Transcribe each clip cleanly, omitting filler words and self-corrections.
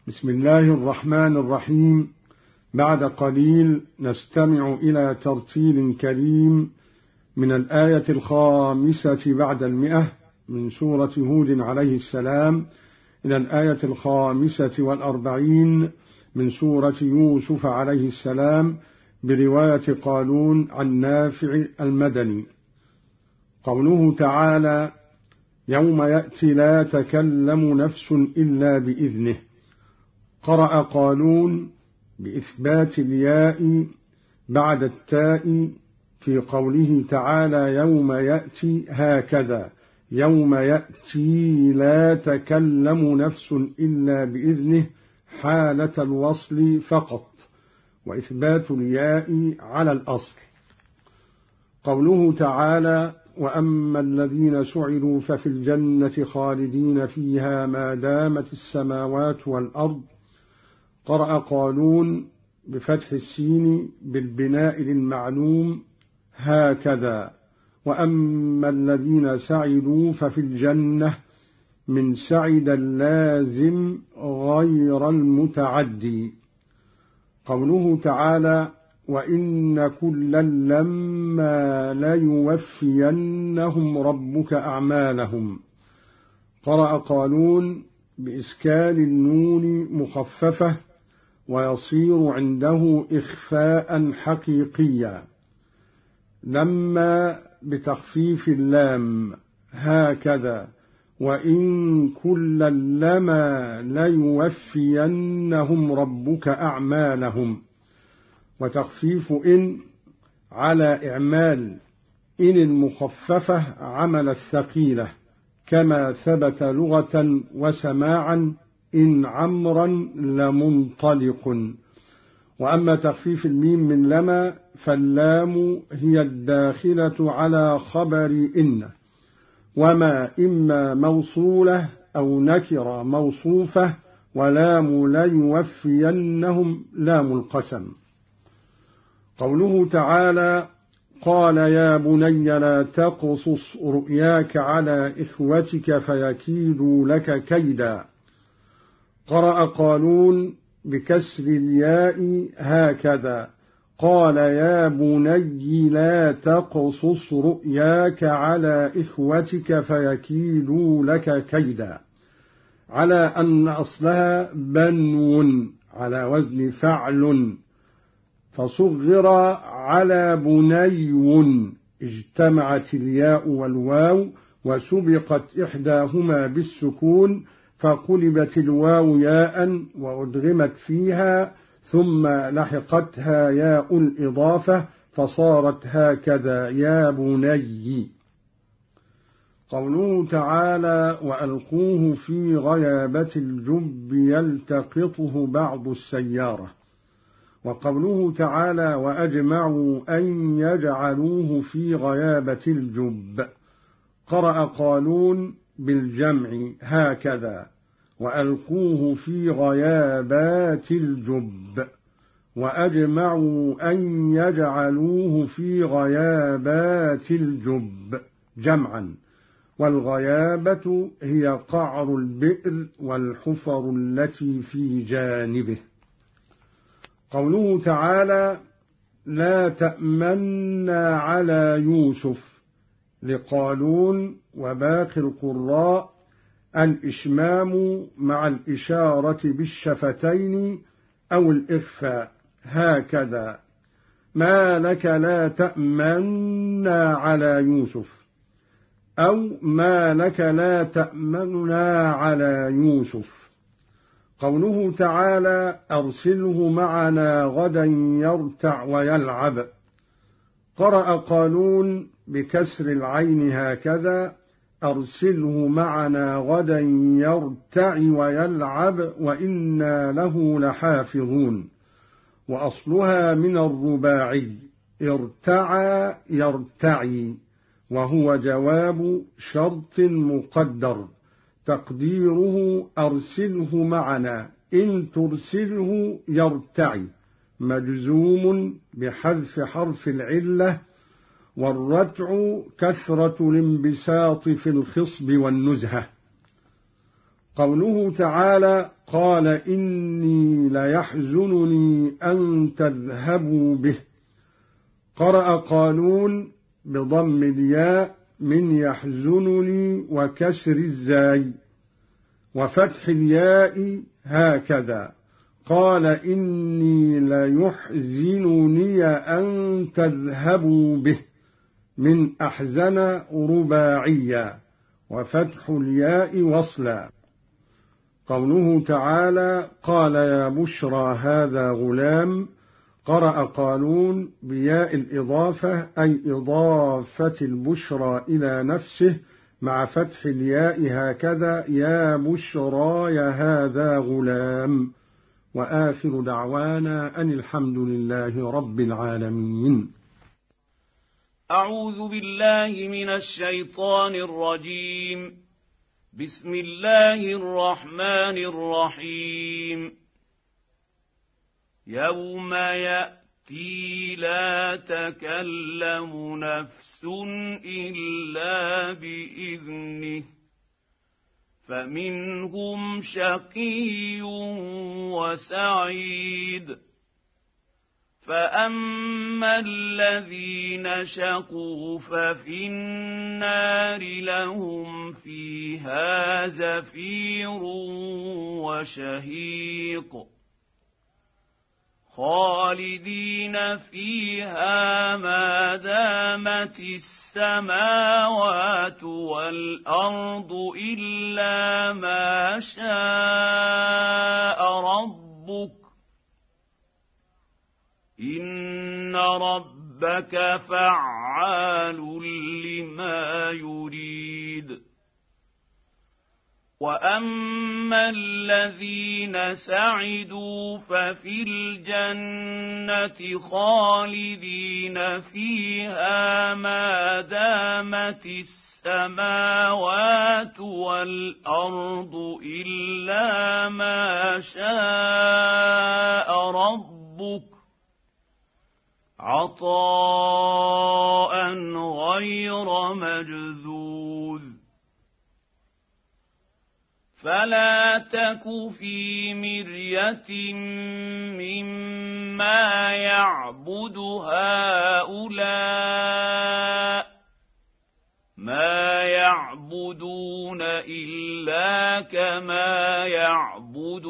بسم الله الرحمن الرحيم. بعد قليل نستمع إلى ترتيل كريم من الآية 5 بعد 100 من سورة هود عليه السلام إلى الآية 45 من سورة يوسف عليه السلام برواية قالون عن نافع المدني. قوله تعالى: يوم يأتي لا تكلم نفس إلا بإذنه. قرأ قالون بإثبات الياء بعد التاء في قوله تعالى: يوم يأتي هكذا، يوم يأتي لا تكلم نفس إلا بإذنه حالة الوصل فقط، وإثبات الياء على الأصل. قوله تعالى: وأما الذين سعدوا ففي الجنة خالدين فيها ما دامت السماوات والأرض. قرأ قالون بفتح السين بالبناء للمعلوم هكذا، وأما الذين سعدوا ففي الجنة من سعد اللازم غير المتعدي. قوله تعالى: وإن كلا لما ليوفينهم ربك أعمالهم. قرأ قالون بإسكان النون مخففة ويصير عنده إخفاء حقيقيا، لما بتخفيف اللام هكذا، وإن كلا لما ليوفينهم ربك أعمالهم، وتخفيف إن على إعمال إن المخففة عمل الثقيلة، كما ثبت لغة وسماعا: إن عمرا لمنطلق. وأما تخفيف الميم من لما فاللام هي الداخلة على خبر إن، وما إما موصولة أو نكرة موصوفة، ولام ليوفينهم لام القسم. قوله تعالى: قال يا بني لا تقصص رؤياك على إخوتك فيكيدوا لك كيدا. قرأ قالون بكسر الياء هكذا، قال يا بني لا تقصص رؤياك على إخوتك فيكيدوا لك كيدا، على أن أصلها بنو على وزن فعل، فصغر على بني، اجتمعت الياء والواو وسبقت إحداهما بالسكون، فقلبت الواو ياء وأدغمت فيها، ثم لحقتها ياء الإضافة فصارت هكذا يا بني. قوله تعالى: وألقوه في غيابة الجب يلتقطه بعض السيارة. وقوله تعالى: وأجمعوا أن يجعلوه في غيابة الجب. قرأ قالون بالجمع هكذا، وألقوه في غيابات الجب، وأجمعوا أن يجعلوه في غيابات الجب جمعا، والغيابة هي قعر البئر والحفر التي في جانبه. قوله تعالى: لا تأمنا على يوسف. لقالون وباقي القراء الإشمام مع الإشارة بالشفتين أو الإخفاء هكذا، ما لك لا تأمنا على يوسف، أو ما لك لا تأمنا على يوسف. قوله تعالى: أرسله معنا غدا يرتع ويلعب. قرأ قالون بكسر العين هكذا، أرسله معنا غدا يرتع ويلعب وإنا له لحافظون. وأصلها من الرباعي ارتعى يرتعي، وهو جواب شرط مقدر، تقديره أرسله معنا إن ترسله يرتعي، مجزوم بحذف حرف العلة، والرتع كثرة الانبساط في الخصب والنزهة. قوله تعالى: قال إني ليحزنني أن تذهبوا به. قرأ قالون بضم الياء من يحزنني وكسر الزاي وفتح الياء هكذا. قال إني ليحزنني أن تذهبوا به من أحزن رباعيا وفتح الياء وصلا. قوله تعالى: قال يا بشرى هذا غلام. قرأ قالون بياء الإضافة أي إضافة البشرى إلى نفسه مع فتح الياء هكذا: يا بشرى يا هذا غلام. وآخر دعوانا أن الحمد لله رب العالمين. أعوذ بالله من الشيطان الرجيم. بسم الله الرحمن الرحيم. يوم يأتي لا تكلم نفس إلا بإذنه فمنهم شقي وسعيد. فأما الذين شقوا ففي النار لهم فيها زفير وشهيق خالدين فيها ما دامت السماوات والأرض إلا ما شاء ربك إن ربك فعال لما يريد. وأما الذين سعدوا ففي الجنة خالدين فيها ما دامت السماوات والأرض إلا ما شاء ربك عطاء غير مجذوذ. فلا تك في مرية مما يعبد هؤلاء ما يعبدون إلا كما يعبد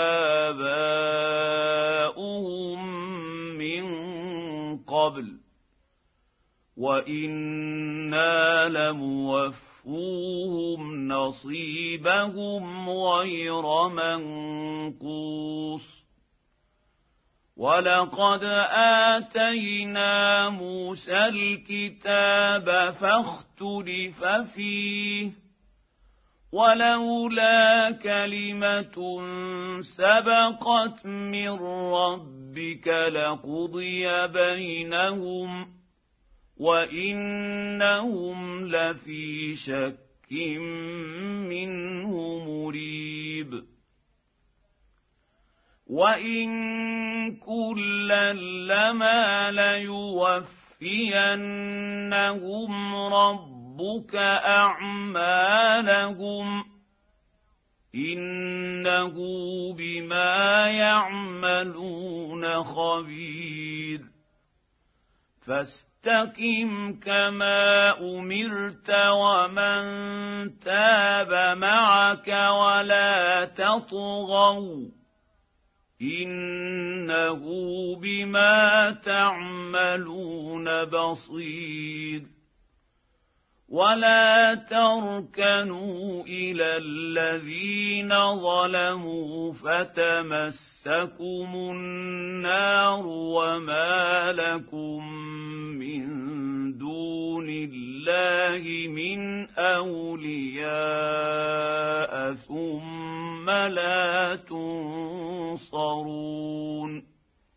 آباؤهم من قبل وإنا لموفوهم نصيبهم غير منقوص. ولقد آتينا موسى الكتاب فاختلف فيه ولولا كلمة سبقت من ربك لقضي بينهم وإنهم لفي شك منه مريب. وإن كلا لما ليوفينهم ربك أعمالهم إنه بما يعملون خبير. فاستقم كما أمرت ومن تاب معك ولا تطغوا إنه بما تعملون بصير. ولا تركنوا إلى الذين ظلموا فتمسكم النار وما لكم من دون الله من أولياء ثم لا تنصرون.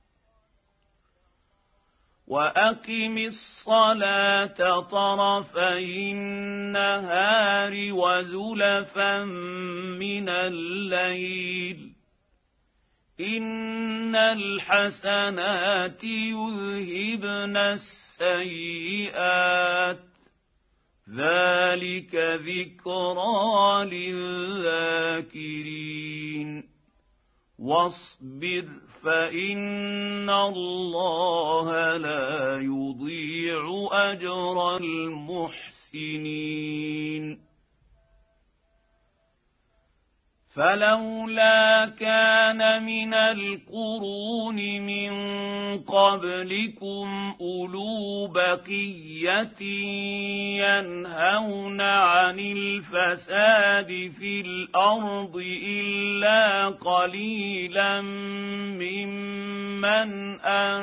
وأقم الصلاة طرفي النهار وزلفا من الليل إن الحسنات يذهبن السيئات ذلك ذكرى للذاكرين واصبر فإن الله لا يضيع أجر المحسنين فلولا كان من القرون من قبلكم أولو بقية ينهون عن الفساد في الأرض إلا قليلا ممن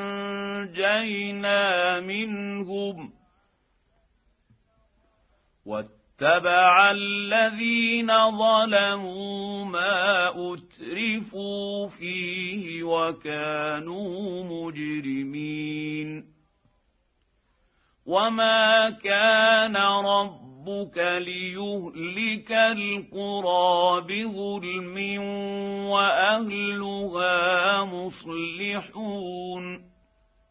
أنجينا منهم واتبع الذين ظلموا ما أترفوا فيه وكانوا مجرمين وما كان ربك ليهلك القرى بظلم وأهلها مصلحون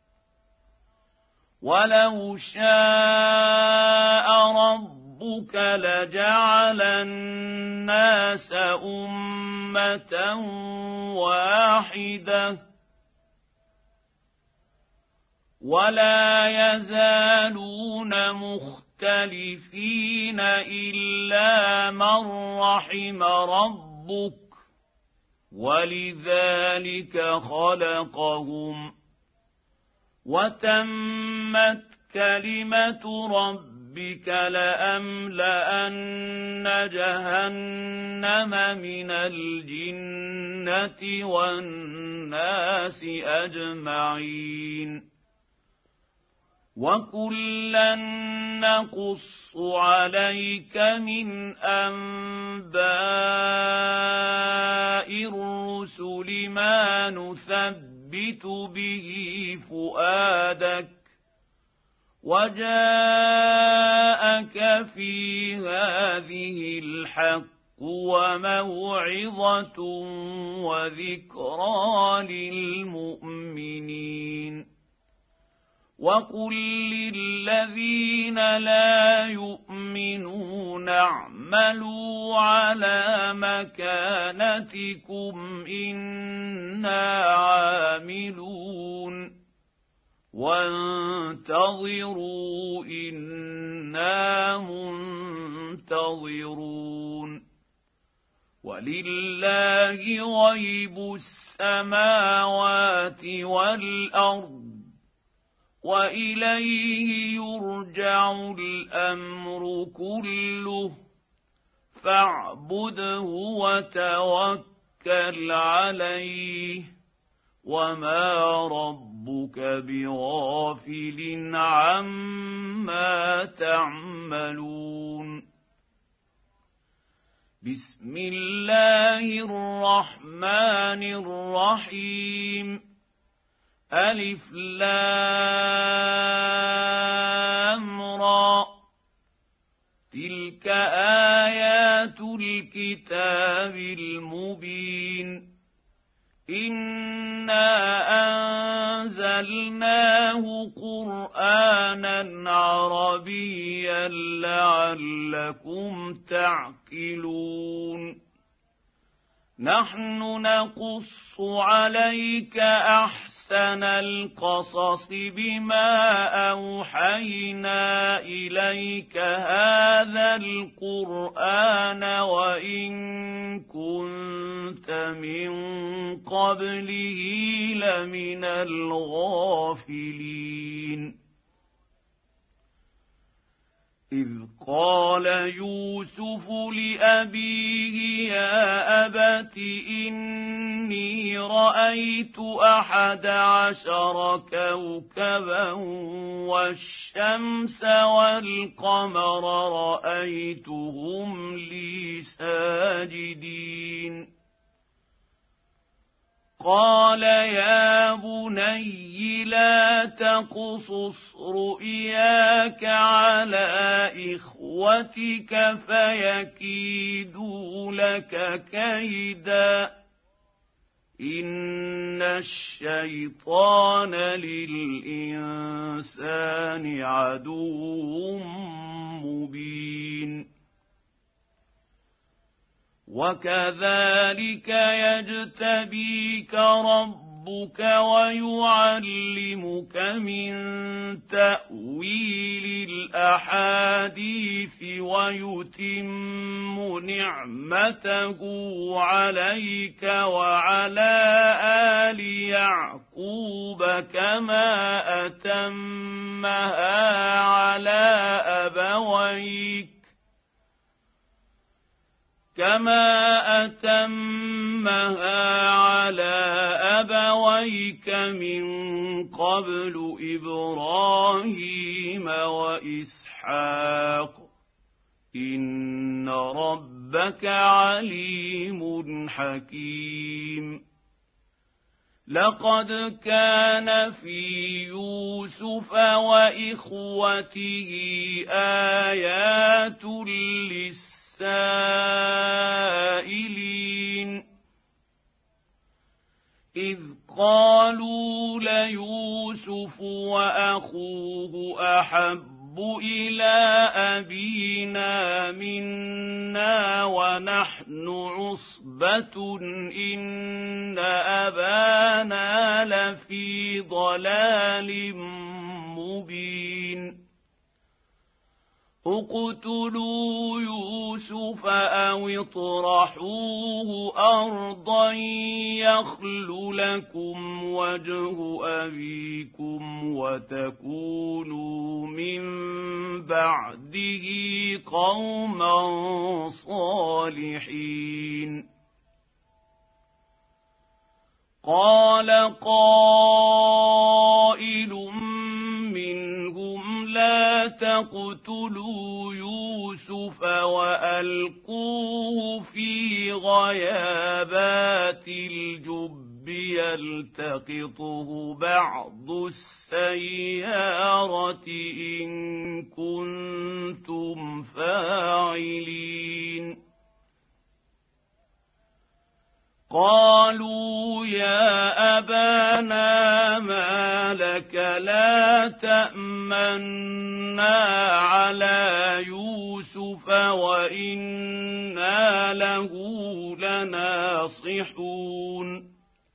ولو شاء ربك لجعل الناس أمة واحدة ولا يزالون مختلفين إلا من رحم ربك ولذلك خلقهم وتمت كلمة ربك لأملأن جهنم من الجنة والناس أجمعين وكلا نقص عليك من أنباء الرسل ما نثبت به فؤادك وجاءك في هذه الحق وموعظة وذكرى للمؤمنين وقل للذين لا يؤمنون اعملوا على مكانتكم إنا عاملون وانتظروا إنا منتظرون ولله غيب السماوات والأرض وإليه يرجع الأمر كله فاعبده وتوكل عليه وما ربك بغافل عما تعملون بسم الله الرحمن الرحيم ألف لام را تلك آيات الكتاب المبين إنا أنزلناه قرآنا عربيا لعلكم تعقلون نحن نقص عليك أحسن القصص بما أوحينا إليك هذا القرآن وإن كنت من قبله لمن الغافلين إذ قال يوسف لأبيه يا أبت إني رأيت 11 كوكبا والشمس والقمر رأيتهم لي ساجدين قال يا بني لا تقصص رؤياك على إخوتك فيكيدوا لك كيدا إن الشيطان للإنسان عدو مبين وكذلك يجتبيك ربك ويعلمك من تأويل الأحاديث ويتم نعمته عليك وعلى آل يعقوب كما أتمها على أبويك من قبل إبراهيم وإسحاق إن ربك عليم حكيم لقد كان في يوسف وإخوته آيات للسائلين إذ قالوا ليوسف وأخوه أحب إلى أبينا منا ونحن عصبة إن أبانا لفي ضلال مبين اقتلوا يوسف أو اطرحوه أرضا يخل لكم وجه أبيكم وتكونوا من بعده قوما صالحين قال قائل منهم لا تقتلوا يوسف وألقوه في غيابات الجب يلتقطه بعض السيارة إن كنتم فاعلين قالوا يا أبانا ما لك لا تأمنا على يوسف وإنا له لناصحون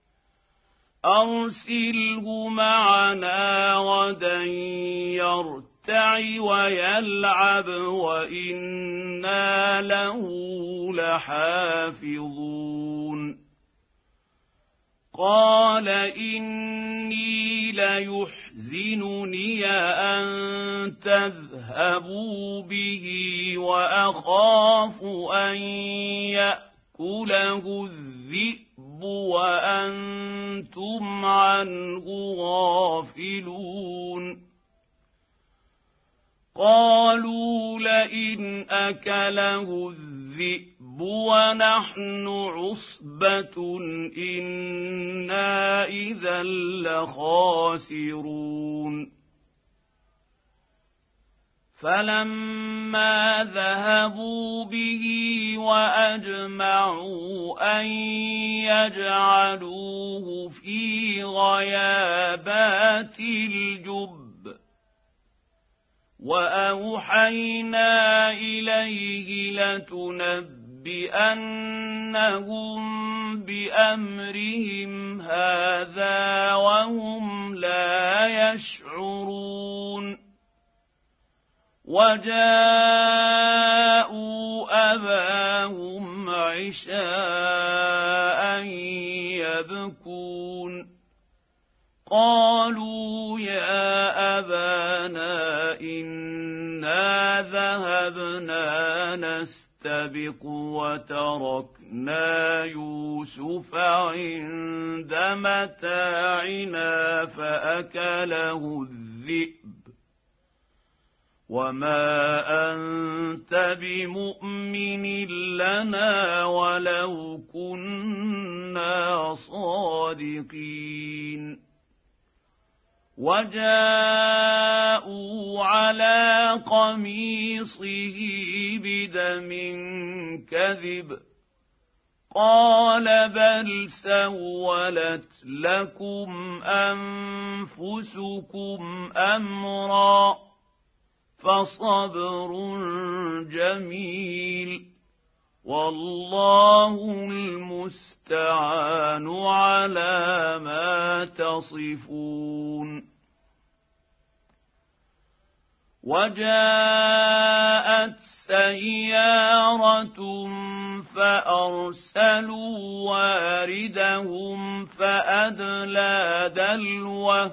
أرسله معنا غدا يرتع ويلعب وإنا له لحافظون قال إني ليحزنني أن تذهبوا به وأخاف أن يأكله الذئب وأنتم عنه غافلون قالوا لئن أكله الذئب ونحن عصبة إنا إذا لخاسرون فلما ذهبوا به وأجمعوا أن يجعلوه في غيابات الجب وأوحينا إليه لتنبئنهم بأمرهم هذا وهم لا يشعرون وجاءوا أباهم عشاء يبكون قالوا يا أبانا إنا ذهبنا نستبق وتركنا يوسف عند متاعنا فأكله الذئب وما أنت بمؤمن لنا ولو كنا صادقين وجاءوا على قميصه بدم كذب قال بل سولت لكم أنفسكم أمرا فصبر جميل والله المستعان على ما تصفون. وجاءت سيارة فأرسلوا واردهم فأدلى دلوه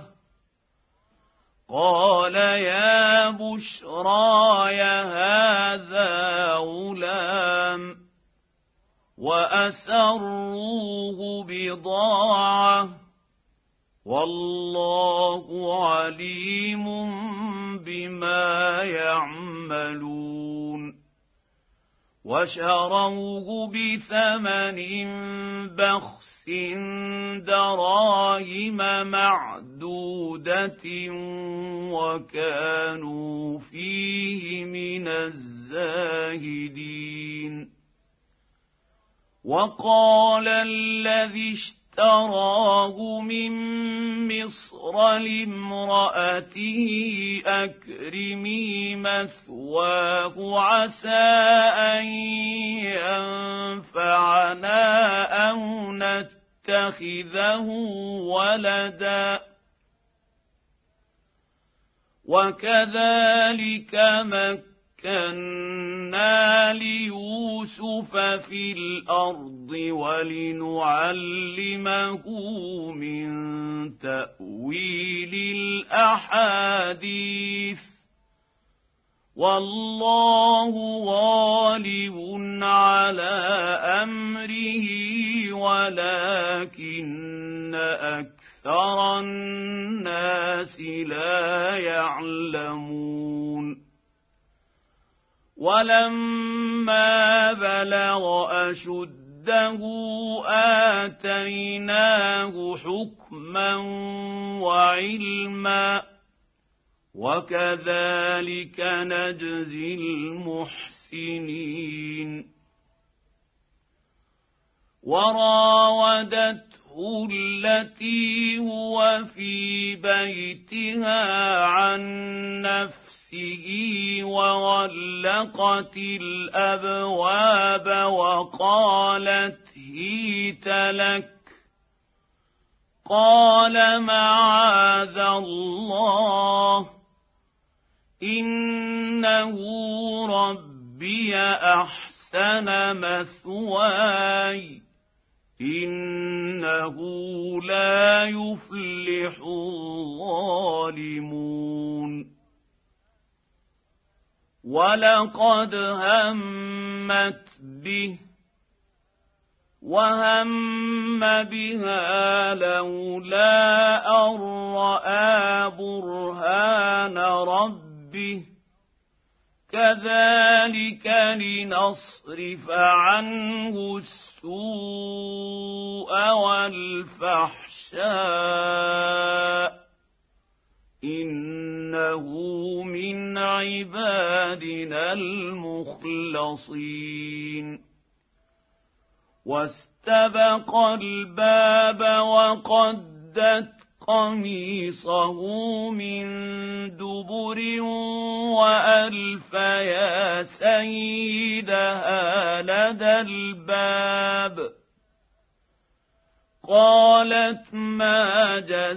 قال يا بشراي هذا غلام وأسروه بضاعة والله عليم بما يعملون. وشروه بثمن بخس دراهم معدودة وكانوا فيه من الزاهدين. وقال الذي اشتراه من مصر لامرأته أكرمي مثواه عسى أن ينفعنا أو نتخذه ولدا وكذلك مكنا ليوسف في الأرض ولنعلمه من تأويل الأحاديث والله غالب على أمره ولكن أكثر الناس لا يعلمون. ولما بلغ أشده آتيناه حكما وعلما وكذلك نجزي المحسنين. وراودته التي هو في بيتها عن نفسه وغلقت الأبواب وقالت هيت لك قال معاذ الله إنه ربي أحسن مثواي إنه لا يفلح الظالمون. ولقد همت به وهم بها لولا أن رأى برهان ربه كذلك لنصرف عنه السوء والفحشاء إنه من عبادنا المخلصين. واستبق الباب وقدت قميصه من دبر وألف يا سيدها لدى الباب قالت ما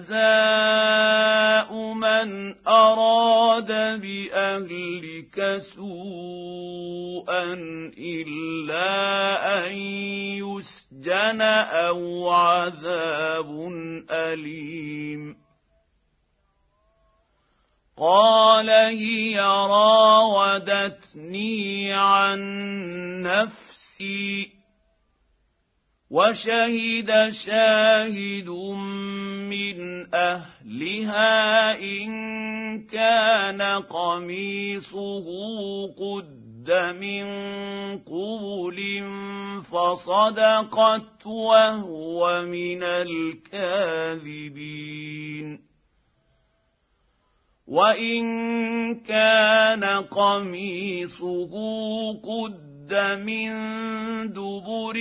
جزاء من أراد بأهلك سوءا إلا أن يسجن أو عذاب أليم. قال هي راودتني عن نفسي وشهد شاهد من أهلها إن كان قميصه قد من قبل فصدقت وهو من الكاذبين. وإن كان قميصه قد من دبر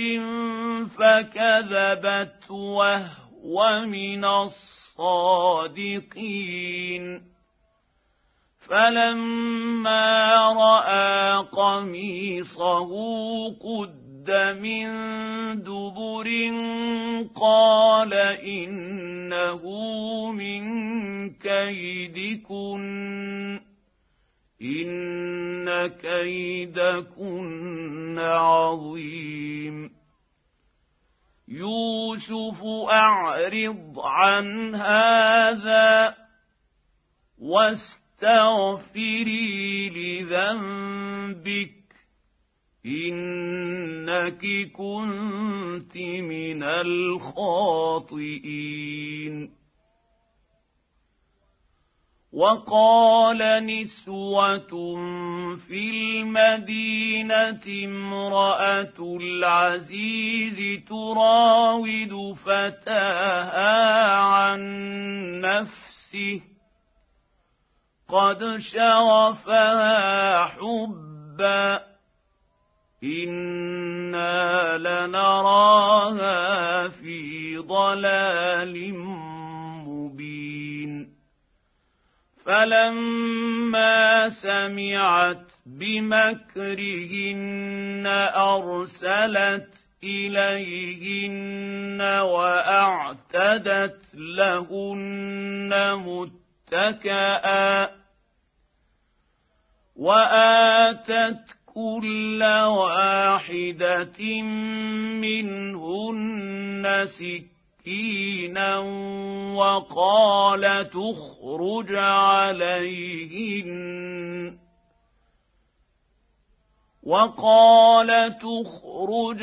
فكذبت وهو من الصادقين. فلما رأى قميصه قد من دبر قال إنه من كيدكن إن كيدكن عظيم يوسف أعرض عن هذا واستغفري لذنبك إنك كنت من الخاطئين. وقال نسوة في المدينة امرأة العزيز تراود فتاها عن نفسه قد شغفها حبا إنا لنراها في ضلال مبين. فلما سمعت بمكرهن أرسلت إليهن وأعتدت لهن متكئا وآتت كل واحدة منهن سكينا وقال تخرج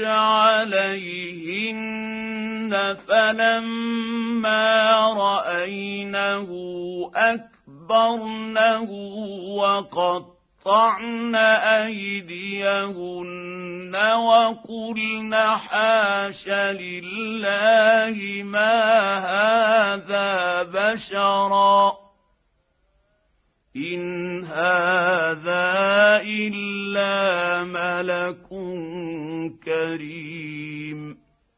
عليهن فلما رأينه أكبرنه وقطعن أيديهن وقلن حاش لله ما هذا بشرا إن هذا إلا ملك كريم.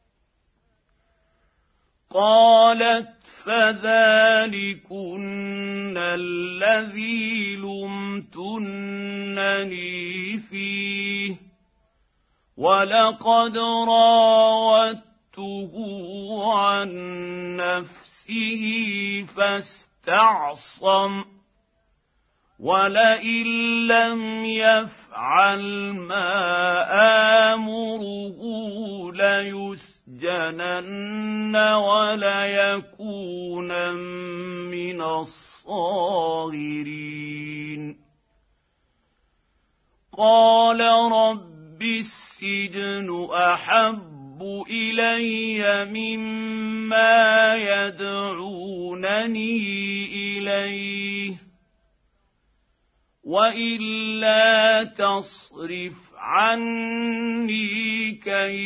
قالت فذلكن الذي لمتنني فيه ولقد راودته عن نفسه فاستعصم ولئن لم يفعل ما آمره ليسجنن وليكونن من الصاغرين. قال رب السجن أحب إلي مما يدعونني إليه وإلا تصرف عني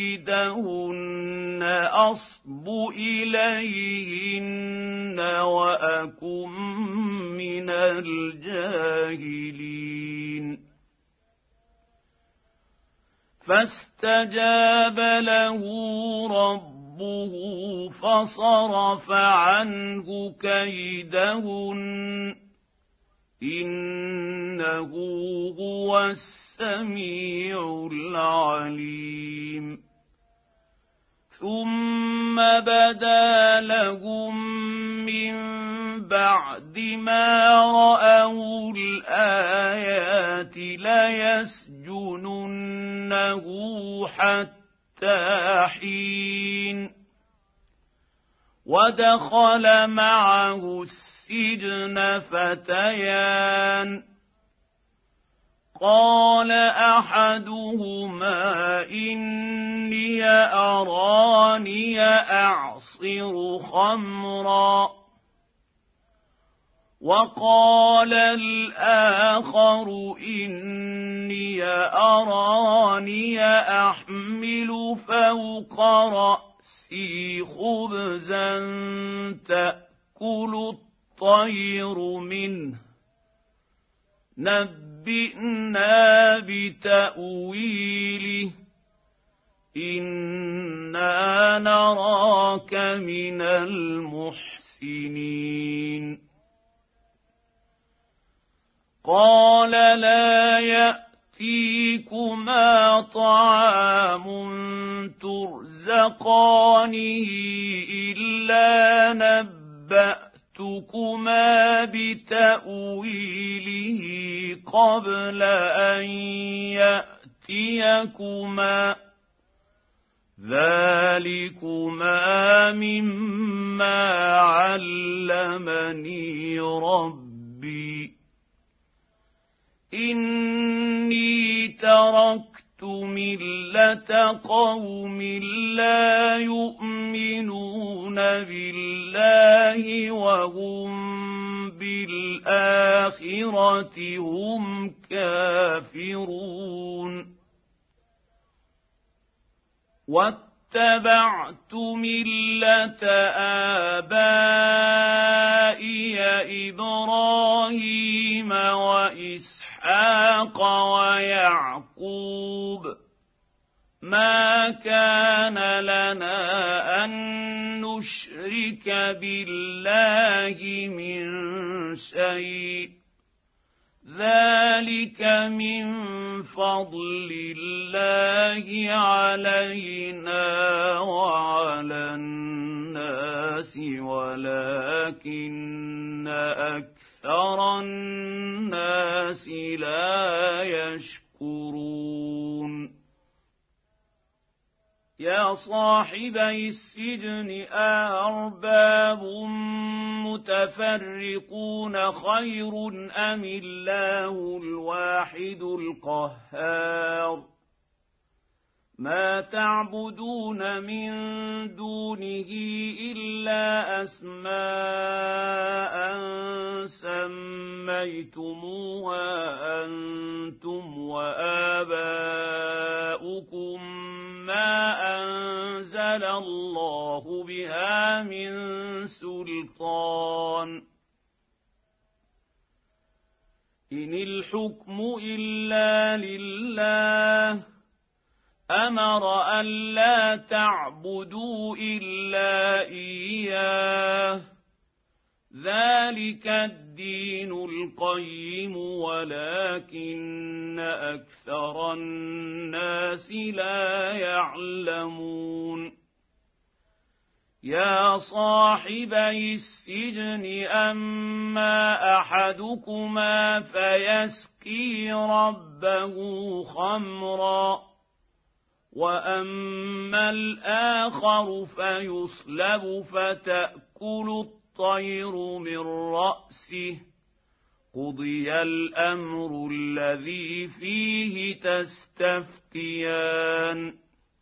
كيدهن أصب إليهن وأكن من الجاهلين. فاستجاب له ربه فصرف عنه كيدهن إنه هو السميع العليم. ثم بدا لهم من بعد ما رأوا الآيات ليسجننه حتى حين. ودخل معه السجن فتيان قال أحدهما إني أراني أعصر خمرا وقال الآخر إني أراني أحمل فوق رأسي خبزا تأكل الطير منه نبئنا بتأويله إنا نراك من المحسنين. قال لا يأتيكما طعام ترزقانه إلا نبأتكما بتأويله قبل أن يأتيكما ذلكما مما علمني ربي إني تركت ملة قوم لا يؤمنون بالله وهم بالآخرة هم كافرون واتبعت ملة آبائي إبراهيم وإسحاق ويعقوب ما كان لنا أن نشرك بالله من شيء ذلك من فضل الله علينا وعلى الناس ولكن أكثر الناس لا يشكرون يا صاحبي السجن أأرباب متفرقون خير أم الله الواحد القهار ما تعبدون من دونه إلا أسماء سميتموها أنتم وآباؤكم ما أنزل الله بها من سلطان إن الحكم إلا لله أمر ألا تعبدوا إلا إياه ذلك الدين القيم ولكن أكثر الناس لا يعلمون يا صاحبي السجن أما أحدكما فيسقي ربه خمرا وأما الآخر فيصلب فتأكل الطير من رأسه قضي الأمر الذي فيه تستفتيان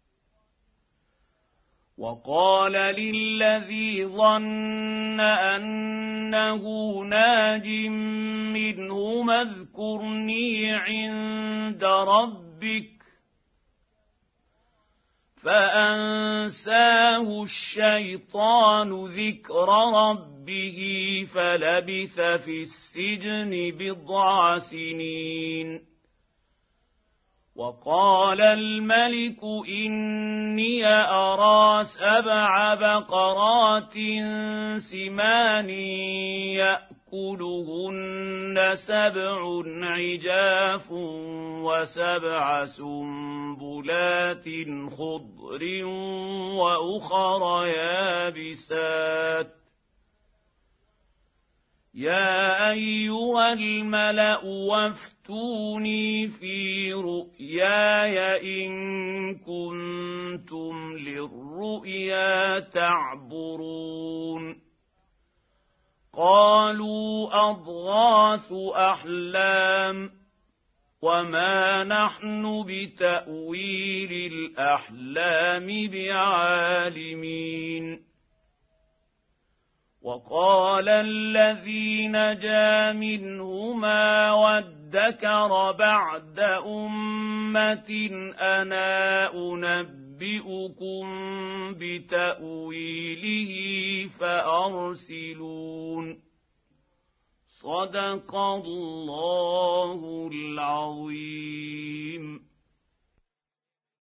وقال للذي ظن أنه ناج منهما اذكرني عند ربك فأنساه الشيطان ذكر ربه فلبث في السجن بضع سنين وقال الملك إني أرى 7 بقرات سمان يأكلهن 7 عجاف و7 سنبلات خضر وأخر يابسات يا أيها الملأ وافتوني في رؤياي إن كنتم للرؤيا تعبرون قالوا أضغاث أحلام وما نحن بتأويل الأحلام بعالمين وقال الذي نجا منهما وادكر بعد أمة أنا أنبئكم بتأويله فأرسلون صدق الله العظيم.